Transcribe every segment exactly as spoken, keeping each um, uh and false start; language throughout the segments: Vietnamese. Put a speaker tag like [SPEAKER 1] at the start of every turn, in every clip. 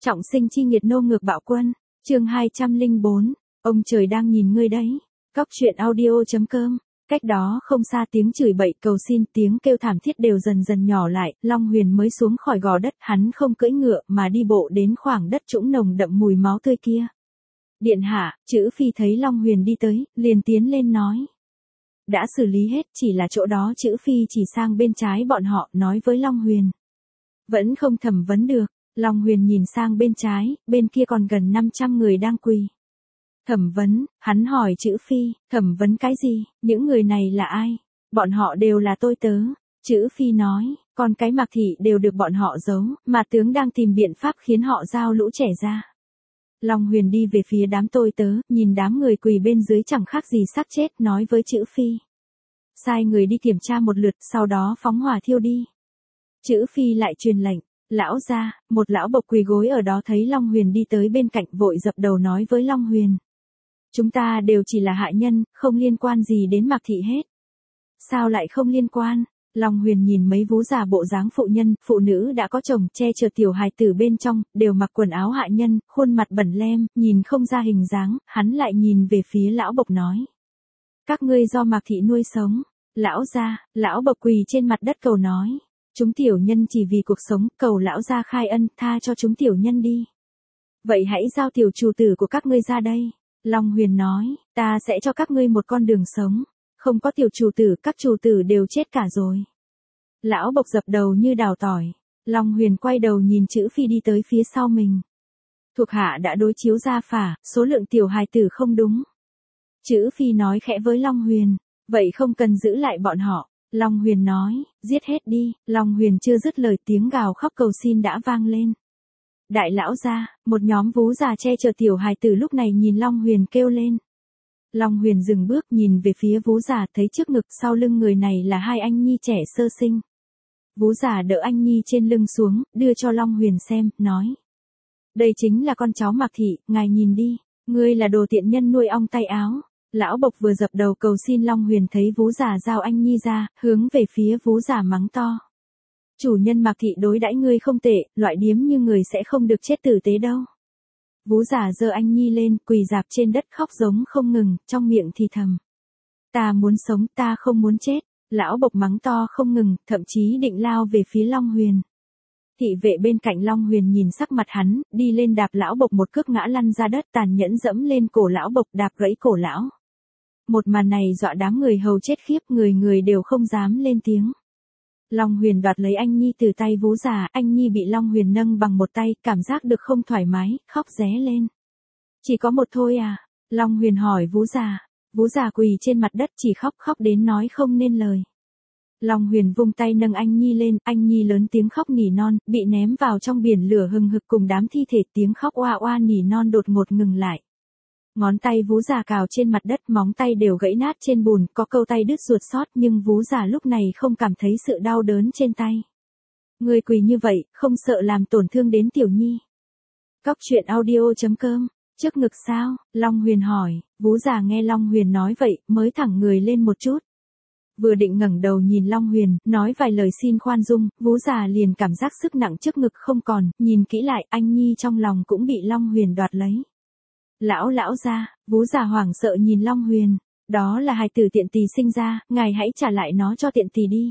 [SPEAKER 1] Trọng sinh chi nghiệt nô ngược bạo quân, chương hai trăm lẻ bốn, ông trời đang nhìn ngươi đấy. Cóc truyện audio chấm com. Cách đó không xa tiếng chửi bậy cầu xin, tiếng kêu thảm thiết đều dần dần nhỏ lại, Long Huyền mới xuống khỏi gò đất, hắn không cưỡi ngựa mà đi bộ đến khoảng đất trũng nồng đậm mùi máu tươi kia. Điện hạ, Chữ Phi thấy Long Huyền đi tới, liền tiến lên nói. Đã xử lý hết, chỉ là chỗ đó. Chữ Phi chỉ sang bên trái bọn họ, nói với Long Huyền. Vẫn không thẩm vấn được. Long Huyền nhìn sang bên trái, bên kia còn gần năm trăm người đang quỳ. Thẩm vấn, hắn hỏi Chữ Phi, thẩm vấn cái gì, những người này là ai? Bọn họ đều là tôi tớ. Chữ Phi nói, còn cái Mạc Thị đều được bọn họ giấu, mà tướng đang tìm biện pháp khiến họ giao lũ trẻ ra. Long Huyền đi về phía đám tôi tớ, nhìn đám người quỳ bên dưới chẳng khác gì xác chết, nói với Chữ Phi. Sai người đi kiểm tra một lượt, sau đó phóng hỏa thiêu đi. Chữ Phi lại truyền lệnh. Lão gia, một lão bộc quỳ gối ở đó thấy Long Huyền đi tới bên cạnh, vội dập đầu nói với Long Huyền. Chúng ta đều chỉ là hạ nhân, không liên quan gì đến Mạc Thị hết. Sao lại không liên quan? Long Huyền nhìn mấy vú già bộ dáng phụ nhân, phụ nữ đã có chồng, che chở tiểu hài tử bên trong, đều mặc quần áo hạ nhân, khuôn mặt bẩn lem, nhìn không ra hình dáng, hắn lại nhìn về phía lão bộc nói. Các ngươi do Mạc Thị nuôi sống. Lão gia, lão bộc quỳ trên mặt đất cầu nói. Chúng tiểu nhân chỉ vì cuộc sống, cầu lão gia khai ân, tha cho chúng tiểu nhân đi. Vậy hãy giao tiểu chủ tử của các ngươi ra đây. Long Huyền nói, ta sẽ cho các ngươi một con đường sống. Không có tiểu chủ tử, các chủ tử đều chết cả rồi. Lão bộc dập đầu như đào tỏi. Long Huyền quay đầu nhìn Chữ Phi đi tới phía sau mình. Thuộc hạ đã đối chiếu ra phả, số lượng tiểu hài tử không đúng. Chữ Phi nói khẽ với Long Huyền, vậy không cần giữ lại bọn họ. Long Huyền nói, giết hết đi. Long Huyền chưa dứt lời, tiếng gào khóc cầu xin đã vang lên. Đại lão gia, một nhóm vú già che chở tiểu hài tử lúc này nhìn Long Huyền kêu lên. Long Huyền dừng bước nhìn về phía vú già, thấy trước ngực sau lưng người này là hai anh nhi trẻ sơ sinh. Vú già đỡ anh nhi trên lưng xuống, đưa cho Long Huyền xem, nói. Đây chính là con cháu Mạc Thị, ngài nhìn đi, ngươi là đồ tiện nhân nuôi ong tay áo. Lão bộc vừa dập đầu cầu xin, Long Huyền thấy vú già giao anh nhi ra, hướng về phía vú già mắng to. Chủ nhân Mạc Thị đối đãi ngươi không tệ, loại điếm như người sẽ không được chết tử tế đâu. Vú già giơ anh nhi lên, quỳ rạp trên đất khóc giống không ngừng, trong miệng thì thầm. Ta muốn sống, ta không muốn chết. Lão bộc mắng to không ngừng, thậm chí định lao về phía Long Huyền. Thị vệ bên cạnh Long Huyền nhìn sắc mặt hắn, đi lên đạp lão bộc một cước ngã lăn ra đất, tàn nhẫn dẫm lên cổ lão bộc, đạp gãy cổ lão. Một màn này dọa đám người hầu chết khiếp, người người đều không dám lên tiếng. Long Huyền đoạt lấy anh nhi từ tay vú già, anh nhi bị Long Huyền nâng bằng một tay, cảm giác được không thoải mái, khóc ré lên. Chỉ có một thôi à? Long Huyền hỏi vú già. Vú già quỳ trên mặt đất chỉ khóc khóc đến nói không nên lời. Long Huyền vung tay nâng anh nhi lên, anh nhi lớn tiếng khóc nỉ non, bị ném vào trong biển lửa hừng hực cùng đám thi thể, tiếng khóc oa oa nỉ non đột ngột ngừng lại. Ngón tay vú già cào trên mặt đất, móng tay đều gãy nát trên bùn, có câu tay đứt ruột sót, nhưng vú già lúc này không cảm thấy sự đau đớn trên tay. Người quỳ như vậy, không sợ làm tổn thương đến tiểu nhi. Cóc truyện audio chấm com. Trước ngực sao? Long Huyền hỏi. Vú già nghe Long Huyền nói vậy, mới thẳng người lên một chút. Vừa định ngẩng đầu nhìn Long Huyền, nói vài lời xin khoan dung, vú già liền cảm giác sức nặng trước ngực không còn, nhìn kỹ lại, anh nhi trong lòng cũng bị Long Huyền đoạt lấy. Lão lão gia, vú già hoảng sợ nhìn Long Huyền, đó là hài tử tiện tỳ sinh ra, ngài hãy trả lại nó cho tiện tỳ đi.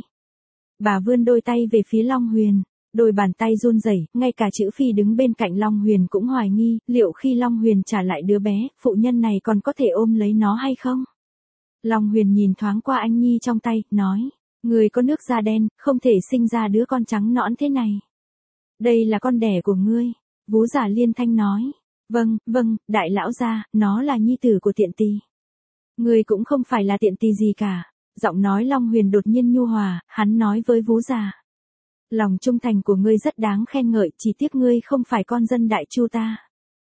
[SPEAKER 1] Bà vươn đôi tay về phía Long Huyền, đôi bàn tay run rẩy, ngay cả Chữ Phi đứng bên cạnh Long Huyền cũng hoài nghi, liệu khi Long Huyền trả lại đứa bé, phụ nhân này còn có thể ôm lấy nó hay không? Long Huyền nhìn thoáng qua anh nhi trong tay, nói, người có nước da đen, không thể sinh ra đứa con trắng nõn thế này. Đây là con đẻ của ngươi. Vú già liên thanh nói. Vâng, vâng, đại lão gia, nó là nhi tử của tiện tỳ. Ngươi cũng không phải là tiện tỳ gì cả. Giọng nói Long Huyền đột nhiên nhu hòa, hắn nói với vú già. Lòng trung thành của ngươi rất đáng khen ngợi, chỉ tiếc ngươi không phải con dân đại chu ta.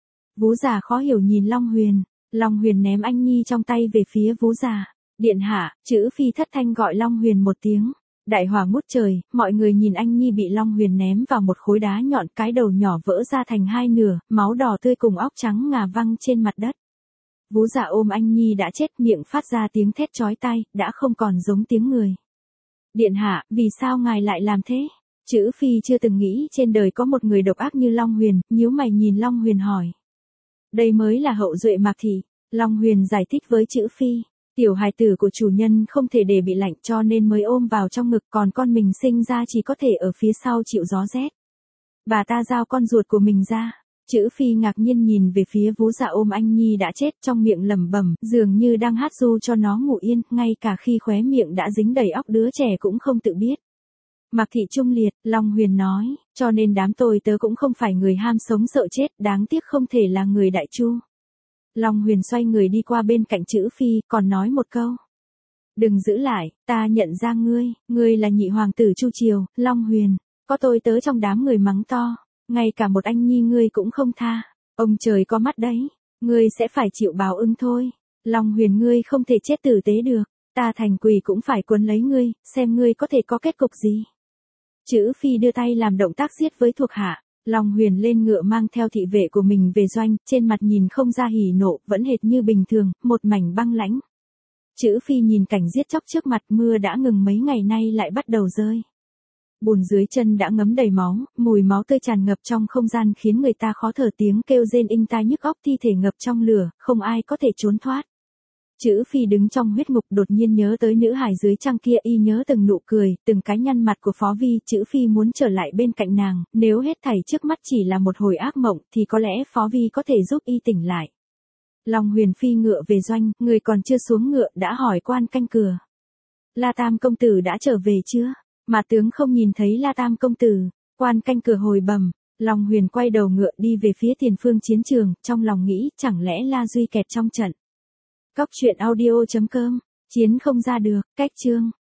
[SPEAKER 1] Vú già khó hiểu nhìn Long Huyền. Long Huyền ném anh nhi trong tay về phía vú già. Điện hạ, Chữ Phi thất thanh gọi Long Huyền một tiếng. Đại hỏa ngút trời, mọi người nhìn anh nhi bị Long Huyền ném vào một khối đá nhọn, cái đầu nhỏ vỡ ra thành hai nửa, máu đỏ tươi cùng óc trắng ngà văng trên mặt đất. Vú già ôm anh nhi đã chết, miệng phát ra tiếng thét chói tai, đã không còn giống tiếng người. Điện hạ, vì sao ngài lại làm thế? Chữ Phi chưa từng nghĩ trên đời có một người độc ác như Long Huyền, nhíu mày nhìn Long Huyền hỏi. Đây mới là hậu duệ Mạc Thị. Long Huyền giải thích với Chữ Phi. Tiểu hài tử của chủ nhân không thể để bị lạnh cho nên mới ôm vào trong ngực, còn con mình sinh ra chỉ có thể ở phía sau chịu gió rét. Bà ta giao con ruột của mình ra. Chữ Phi ngạc nhiên nhìn về phía vú dạ ôm anh nhi đã chết, trong miệng lẩm bẩm, dường như đang hát ru cho nó ngủ yên, ngay cả khi khóe miệng đã dính đầy óc đứa trẻ cũng không tự biết. Mạc Thị trung liệt, Long Huyền nói, cho nên đám tôi tớ cũng không phải người ham sống sợ chết, đáng tiếc không thể là người đại chu. Long Huyền xoay người đi qua bên cạnh Chữ Phi, còn nói một câu. Đừng giữ lại, ta nhận ra ngươi, ngươi là nhị hoàng tử Chu Triều, Long Huyền, có tôi tớ trong đám người mắng to, ngay cả một anh nhi ngươi cũng không tha, ông trời có mắt đấy, ngươi sẽ phải chịu báo ứng thôi. Long Huyền, ngươi không thể chết tử tế được, ta thành quỷ cũng phải cuốn lấy ngươi, xem ngươi có thể có kết cục gì. Chữ Phi đưa tay làm động tác giết với thuộc hạ. Long Huyền lên ngựa mang theo thị vệ của mình về doanh, trên mặt nhìn không ra hỉ nộ, vẫn hệt như bình thường, một mảnh băng lãnh. Chữ Phi nhìn cảnh giết chóc trước mặt, mưa đã ngừng mấy ngày nay lại bắt đầu rơi. Bùn dưới chân đã ngấm đầy máu, mùi máu tươi tràn ngập trong không gian khiến người ta khó thở, tiếng kêu rên inh tai nhức óc, thi thể ngập trong lửa, không ai có thể trốn thoát. Chữ Phi đứng trong huyết ngục đột nhiên nhớ tới nữ hài dưới trăng kia, y nhớ từng nụ cười, từng cái nhăn mặt của Phó Vi. Chữ Phi muốn trở lại bên cạnh nàng, nếu hết thảy trước mắt chỉ là một hồi ác mộng thì có lẽ Phó Vi có thể giúp y tỉnh lại. Long Huyền phi ngựa về doanh, người còn chưa xuống ngựa đã hỏi quan canh cửa. La Tam công tử đã trở về chưa? Mà tướng không nhìn thấy La Tam công tử. Quan canh cửa hồi bẩm. Long Huyền quay đầu ngựa đi về phía tiền phương chiến trường, trong lòng nghĩ chẳng lẽ La Duy kẹt trong trận. Cóc truyện audio chấm com, chiến không ra được, cách chương.